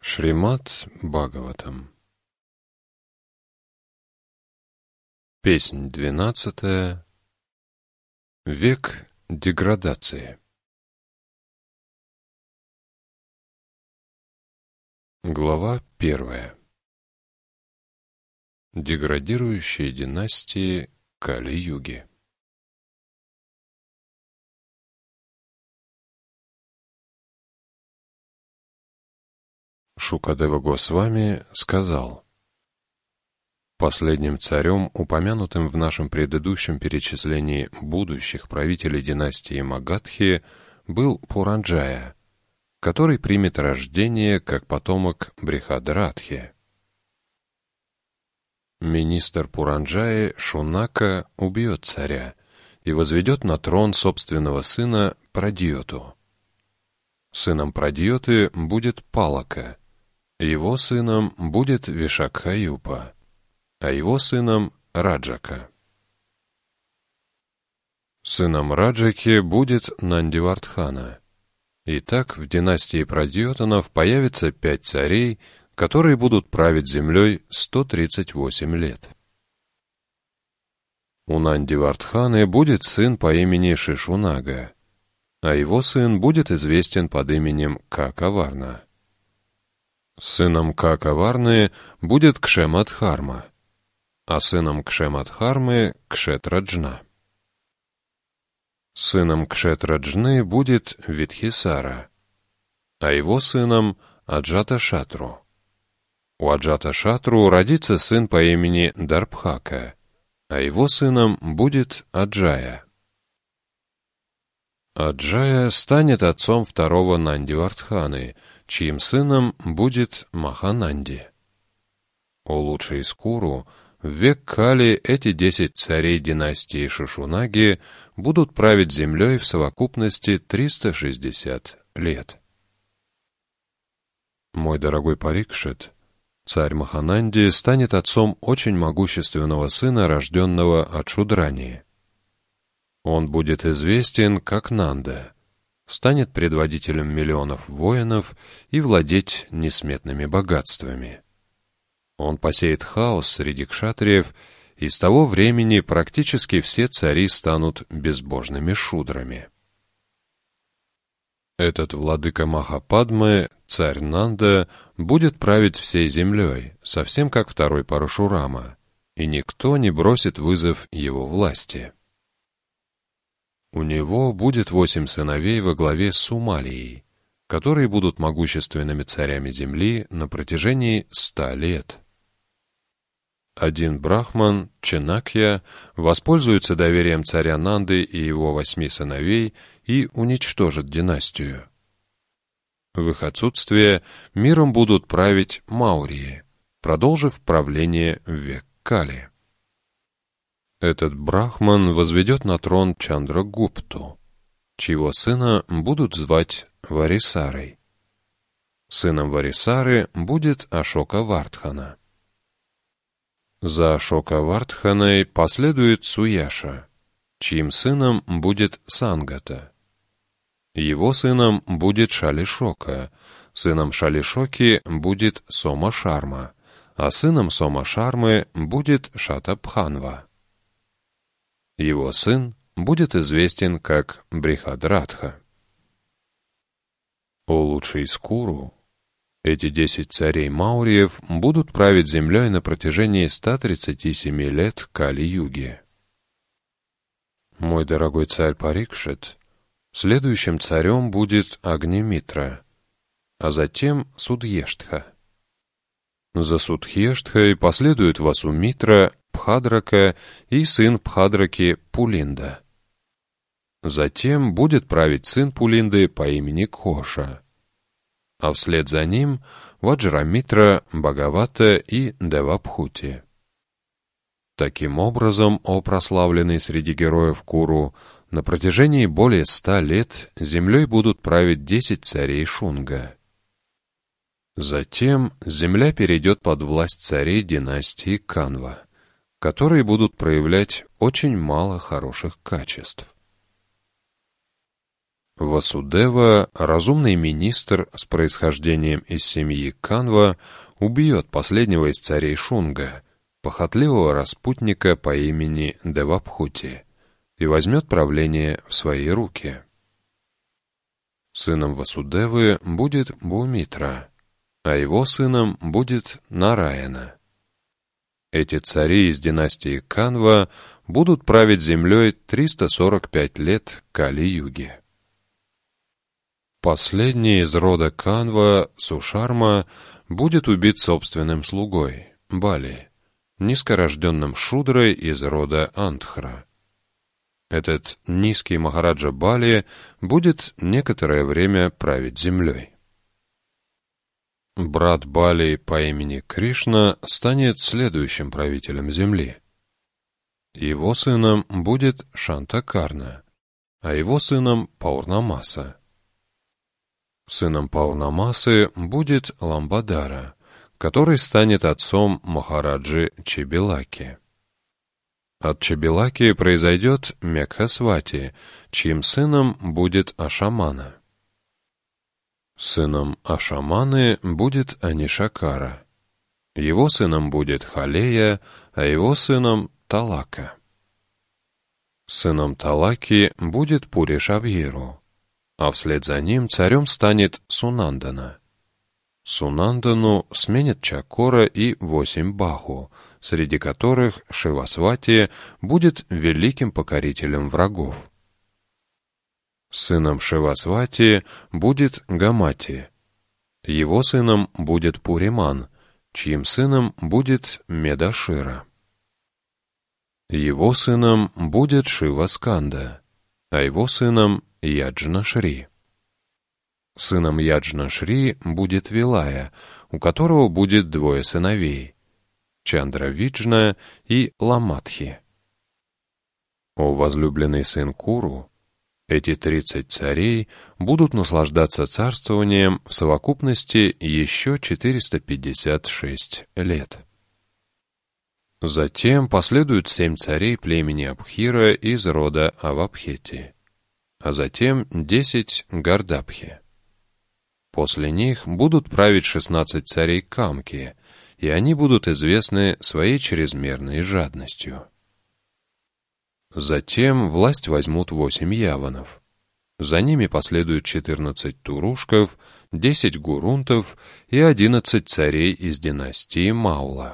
Шримад Бхагаватам. Песнь 12. Век деградации. Глава 1. Деградирующие династии Кали-юги. Шукадева Госвами сказал: последним царем, упомянутым в нашем предыдущем перечислении будущих правителей династии Магадхи, был Пуранджая, который примет рождение как потомок Брихадратхи. Министр Пуранджаи Шунака убьет царя и возведет на трон собственного сына Прадьоту. Сыном Прадьоты будет Палака, его сыном будет Вишакхаюпа, а его сыном Раджака. Сыном Раджаки будет Нандивардхана. И так в династии Прадьотанов появится 5 царей, которые будут править землей 138 лет. У Нандивардханы будет сын по имени Шишунага, а его сын будет известен под именем Какаварна. Сыном Какаварны будет Кшемадхарма, а сыном Кшемадхармы — Кшетраджна. Сыном Кшетраджны будет Витхисара, а его сыном — Аджаташатру. У Аджаташатру родится сын по имени Дарбхака, а его сыном будет Аджая. Аджая станет отцом второго Нандивардханы, чьим сыном будет Махананди. О лучший из Куру, в век Кали эти 10 царей династии Шишунаги будут править землей в совокупности 360 лет. Мой дорогой Парикшит, царь Махананди станет отцом очень могущественного сына, рожденного от Шудрани. Он будет известен как Нанда, станет предводителем миллионов воинов и владеть несметными богатствами. Он посеет хаос среди кшатриев, и с того времени практически все цари станут безбожными шудрами. Этот владыка Махападмы, царь Нанда, будет править всей землей, совсем как второй Парашурама, и никто не бросит вызов его власти. У него будет 8 сыновей во главе с Сумалией, которые будут могущественными царями земли на протяжении 100 лет. Один брахман, Ченакья, воспользуется доверием царя Нанды и его 8 сыновей и уничтожит династию. В их отсутствие миром будут править Маурии, продолжив правление в век Кали. Этот брахман возведет на трон Чандрагупту, чьего сына будут звать Варисарой. Сыном Варисары будет Ашокавардхана. За Ашокавардханой последует Суяша, чьим сыном будет Сангата. Его сыном будет Шалишока, сыном Шалишоки будет Сома-Шарма, а сыном Сома-Шармы будет Шатабханва. Его сын будет известен как Брихадратха. О лучший из Куру, эти 10 царей Мауриев будут править землей на протяжении 137 лет Кали-юги. Мой дорогой царь Парикшит, следующим царем будет Агнимитра, а затем Судхьештха. За Судхьештхой последуют Васумитра, Пхадрака и сын Пхадраки Пулинда. Затем будет править сын Пулинды по имени Коша, а вслед за ним Ваджрамитра, Бхагавата и Девабхути. Таким образом, о прославленный среди героев Куру, на протяжении более 100 лет землей будут править 10 царей Шунга. Затем земля перейдет под власть царей династии Канва, которые будут проявлять очень мало хороших качеств. Васудева, разумный министр с происхождением из семьи Канва, убьет последнего из царей Шунга, похотливого распутника по имени Девабхути, и возьмет правление в свои руки. Сыном Васудевы будет Бумитра, а его сыном будет Нараяна. Эти цари из династии Канва будут править землей 345 лет Кали-юги. Последний из рода Канва, Сушарма, будет убит собственным слугой, Бали, низкорожденным шудрой из рода Антхра. Этот низкий махараджа Бали будет некоторое время править землей. Брат Бали по имени Кришна станет следующим правителем земли. Его сыном будет Шантакарна, а его сыном Паурнамаса. Сыном Паурнамасы будет Ламбадара, который станет отцом Махараджи Чебилаки. От Чебилаки произойдет Мекхасвати, чьим сыном будет Ашамана. Сыном Ашаманы будет Анишакара. Его сыном будет Халея, а его сыном Талака. Сыном Талаки будет Пуришабхиру, а вслед за ним царем станет Сунандана. Сунандану сменят Чакора и 8 Баху, среди которых Шивасвати будет великим покорителем врагов. Сыном Шивасвати будет Гамати. Его сыном будет Пуриман, чьим сыном будет Медашира. Его сыном будет Шивасканда, а его сыном Яджна-Шри. Сыном Яджна-Шри будет Вилая, у которого будет 2 сыновей — Чандравиджна и Ламатхи. О возлюбленный сын Куру, эти 30 царей будут наслаждаться царствованием в совокупности еще 456 лет. Затем последуют 7 царей племени Абхира из рода Авабхети, а затем 10 Гардабхи. После них будут править 16 царей Камки, и они будут известны своей чрезмерной жадностью. Затем власть возьмут 8 яванов. За ними последуют 14 турушков, 10 гурунтов и 11 царей из династии Маула.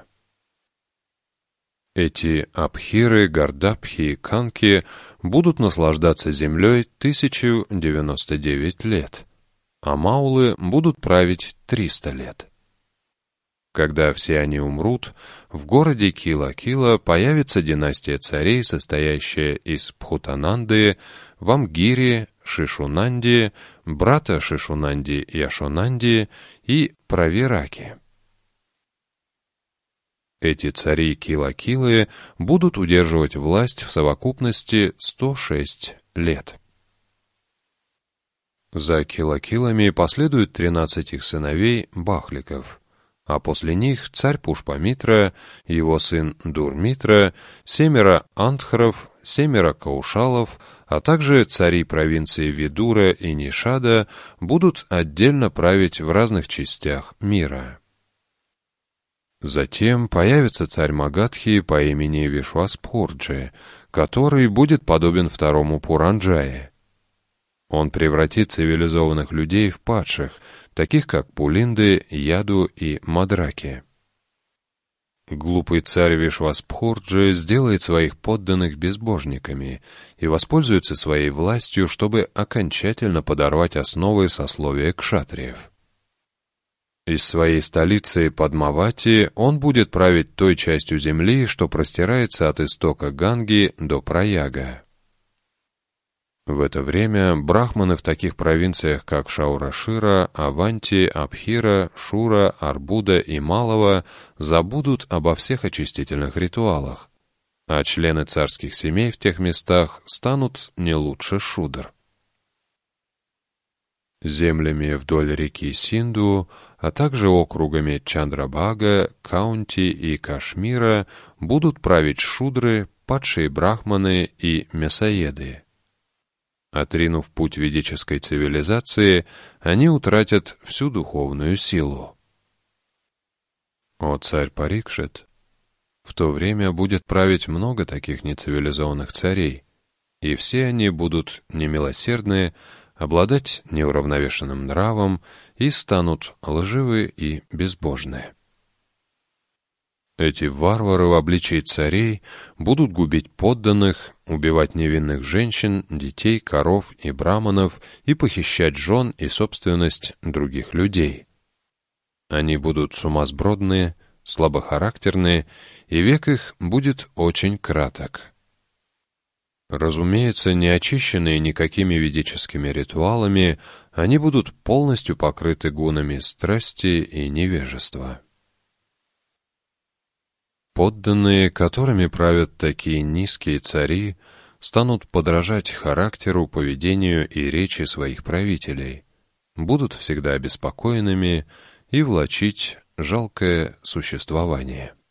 Эти Абхиры, Гардабхи и Канки будут наслаждаться землей 1099 лет, а Маулы будут править 300 лет. Когда все они умрут, в городе Кила-Кила появится династия царей, состоящая из Пхутананды, Вамгири, Шишунанди, брата Шишунанди Яшунанди и Правираки. Эти цари Кила-Килы будут удерживать власть в совокупности 106 лет. За Кила-Килами последуют 13 их сыновей Бахликов, а после них царь Пушпамитра, его сын Дурмитра, 7 Антхров, 7 Каушалов, а также цари провинции Видура и Нишада будут отдельно править в разных частях мира. Затем появится царь Магадхи по имени Вишваспурджи, который будет подобен второму Пуранджае. Он превратит цивилизованных людей в падших, таких как Пулинды, Яду и Мадраки. Глупый царь Вишваспурджи сделает своих подданных безбожниками и воспользуется своей властью, чтобы окончательно подорвать основы сословия кшатриев. Из своей столицы Падмавати он будет править той частью земли, что простирается от истока Ганги до Праяга. В это время брахманы в таких провинциях, как Шаурашира, Аванти, Абхира, Шура, Арбуда и Малава, забудут обо всех очистительных ритуалах, а члены царских семей в тех местах станут не лучше шудр. Землями вдоль реки Синду, а также округами Чандрабага, Каунти и Кашмира будут править шудры, падшие брахманы и мясоеды. Отринув путь ведической цивилизации, они утратят всю духовную силу. О царь Парикшит! В то время будет править много таких нецивилизованных царей, и все они будут немилосердны, обладать неуравновешенным нравом и станут лживы и безбожны. Эти варвары в обличии царей будут губить подданных, убивать невинных женщин, детей, коров и браманов и похищать жен и собственность других людей. Они будут сумасбродные, слабохарактерные, и век их будет очень краток. Разумеется, не очищенные никакими ведическими ритуалами, они будут полностью покрыты гунами страсти и невежества. Подданные, которыми правят такие низкие цари, станут подражать характеру, поведению и речи своих правителей, будут всегда обеспокоенными и влачить жалкое существование.